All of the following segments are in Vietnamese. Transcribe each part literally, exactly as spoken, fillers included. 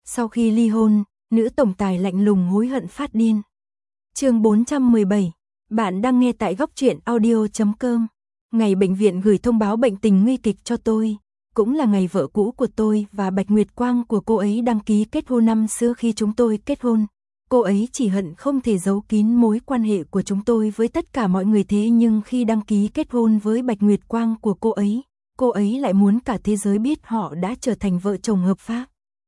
Sau khi ly hôn, nữ tổng tài lạnh lùng hối hận phát điên. Chương bốn trăm mười bảy. Bạn đang nghe tại góc truyện audio chấm com. Ngày bệnh viện gửi thông báo bệnh tình nguy kịch cho tôi, cũng là ngày vợ cũ của tôi và Bạch Nguyệt Quang của cô ấy đăng ký kết hôn năm xưa khi chúng tôi kết hôn. Cô ấy chỉ hận không thể giấu kín mối quan hệ của chúng tôi với tất cả mọi người, thế nhưng khi đăng ký kết hôn với Bạch Nguyệt Quang của cô ấy, cô ấy lại muốn cả thế giới biết họ đã trở thành vợ chồng hợp pháp.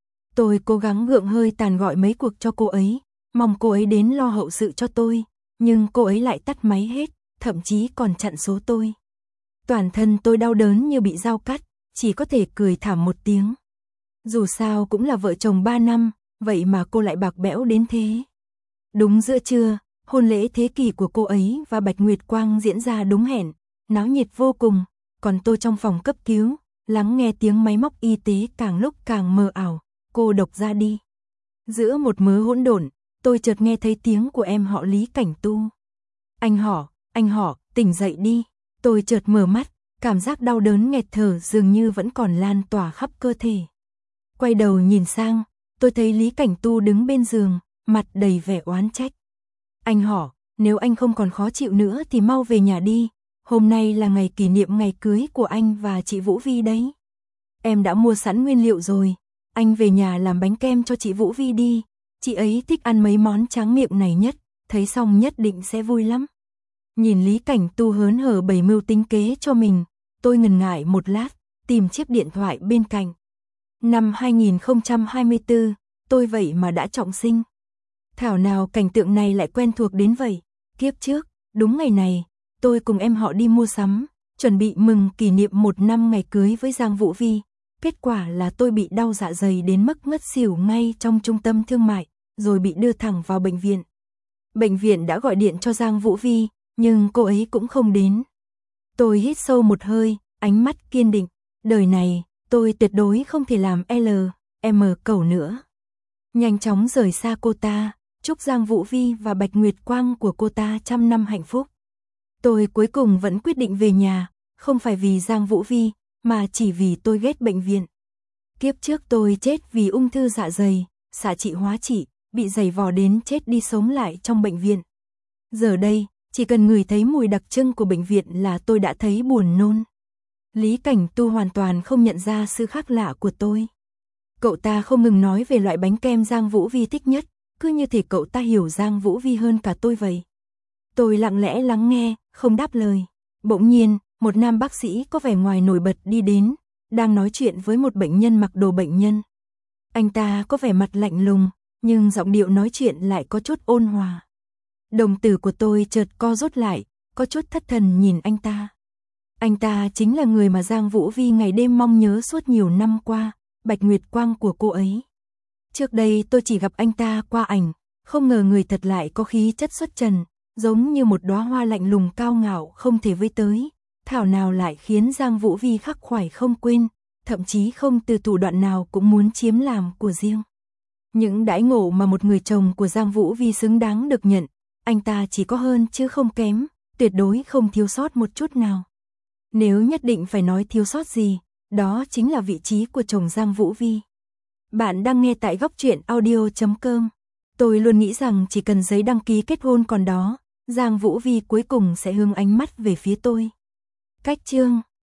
Tôi cố gắng gượng hơi tàn gọi mấy cuộc cho cô ấy, mong cô ấy đến lo hậu sự cho tôi, nhưng cô ấy lại tắt máy hết, thậm chí còn chặn số tôi. Toàn thân tôi đau đớn như bị dao cắt, chỉ có thể cười thảm một tiếng. Dù sao cũng là vợ chồng ba năm, vậy mà cô lại bạc bẽo đến thế. Đúng giữa trưa, hôn lễ thế kỷ của cô ấy và Bạch Nguyệt Quang diễn ra đúng hẹn, náo nhiệt vô cùng, còn tôi trong phòng cấp cứu, lắng nghe tiếng máy móc y tế càng lúc càng mờ ảo, cô độc ra đi. Giữa một mớ hỗn độn, tôi chợt nghe thấy tiếng của em họ Lý Cảnh Tu. Anh họ, anh họ, tỉnh dậy đi. Tôi chợt mở mắt, cảm giác đau đớn nghẹt thở dường như vẫn còn lan tỏa khắp cơ thể. Quay đầu nhìn sang, tôi thấy Lý Cảnh Tu đứng bên giường, mặt đầy vẻ oán trách. Anh họ, nếu anh không còn khó chịu nữa thì mau về nhà đi, hôm nay là ngày kỷ niệm ngày cưới của anh và chị Vũ Vi đấy. Em đã mua sẵn nguyên liệu rồi, anh về nhà làm bánh kem cho chị Vũ Vi đi, chị ấy thích ăn mấy món tráng miệng này nhất, thấy xong nhất định sẽ vui lắm. Nhìn Lý Cảnh Tu hớn hở bày mưu tính kế cho mình, tôi ngần ngại một lát, tìm chiếc điện thoại bên cạnh. Năm hai nghìn không trăm hai mươi tư, tôi vậy mà đã trọng sinh. Thảo nào cảnh tượng này lại quen thuộc đến vậy. Kiếp trước, đúng ngày này, tôi cùng em họ đi mua sắm, chuẩn bị mừng kỷ niệm một năm ngày cưới với Giang Vũ Vi. Kết quả là tôi bị đau dạ dày đến mức ngất xỉu ngay trong trung tâm thương mại, rồi bị đưa thẳng vào bệnh viện. Bệnh viện đã gọi điện cho Giang Vũ Vi, nhưng cô ấy cũng không đến. Tôi hít sâu một hơi, ánh mắt kiên định. Đời này, tôi tuyệt đối không thể làm L, M cẩu nữa. Nhanh chóng rời xa cô ta, chúc Giang Vũ Vi và Bạch Nguyệt Quang của cô ta trăm năm hạnh phúc. Tôi cuối cùng vẫn quyết định về nhà, không phải vì Giang Vũ Vi, mà chỉ vì tôi ghét bệnh viện. Kiếp trước tôi chết vì ung thư dạ dày, xạ trị hóa trị, bị giày vò đến chết đi sống lại trong bệnh viện. Giờ đây, chỉ cần ngửi thấy mùi đặc trưng của bệnh viện là tôi đã thấy buồn nôn. Lý Cảnh Tu hoàn toàn không nhận ra sự khác lạ của tôi. Cậu ta không ngừng nói về loại bánh kem Giang Vũ Vi thích nhất, cứ như thể cậu ta hiểu Giang Vũ Vi hơn cả tôi vậy. Tôi lặng lẽ lắng nghe, không đáp lời. Bỗng nhiên, một nam bác sĩ có vẻ ngoài nổi bật đi đến, đang nói chuyện với một bệnh nhân mặc đồ bệnh nhân. Anh ta có vẻ mặt lạnh lùng, nhưng giọng điệu nói chuyện lại có chút ôn hòa. Đồng tử của tôi chợt co rút lại, có chút thất thần nhìn anh ta. Anh ta chính là người mà Giang Vũ Vi ngày đêm mong nhớ suốt nhiều năm qua, Bạch Nguyệt Quang của cô ấy. Trước đây tôi chỉ gặp anh ta qua ảnh, không ngờ người thật lại có khí chất xuất trần, giống như một đóa hoa lạnh lùng cao ngạo không thể với tới. Thảo nào lại khiến Giang Vũ Vi khắc khoải không quên, thậm chí không từ thủ đoạn nào cũng muốn chiếm làm của riêng. Những đãi ngộ mà một người chồng của Giang Vũ Vi xứng đáng được nhận, anh ta chỉ có hơn chứ không kém, tuyệt đối không thiếu sót một chút nào. Nếu nhất định phải nói thiếu sót gì, đó chính là vị trí của chồng Giang Vũ Vi. Bạn đang nghe tại góc truyện audio chấm com. Tôi luôn nghĩ rằng chỉ cần giấy đăng ký kết hôn còn đó, Giang Vũ Vi cuối cùng sẽ hướng ánh mắt về phía tôi. Cách chương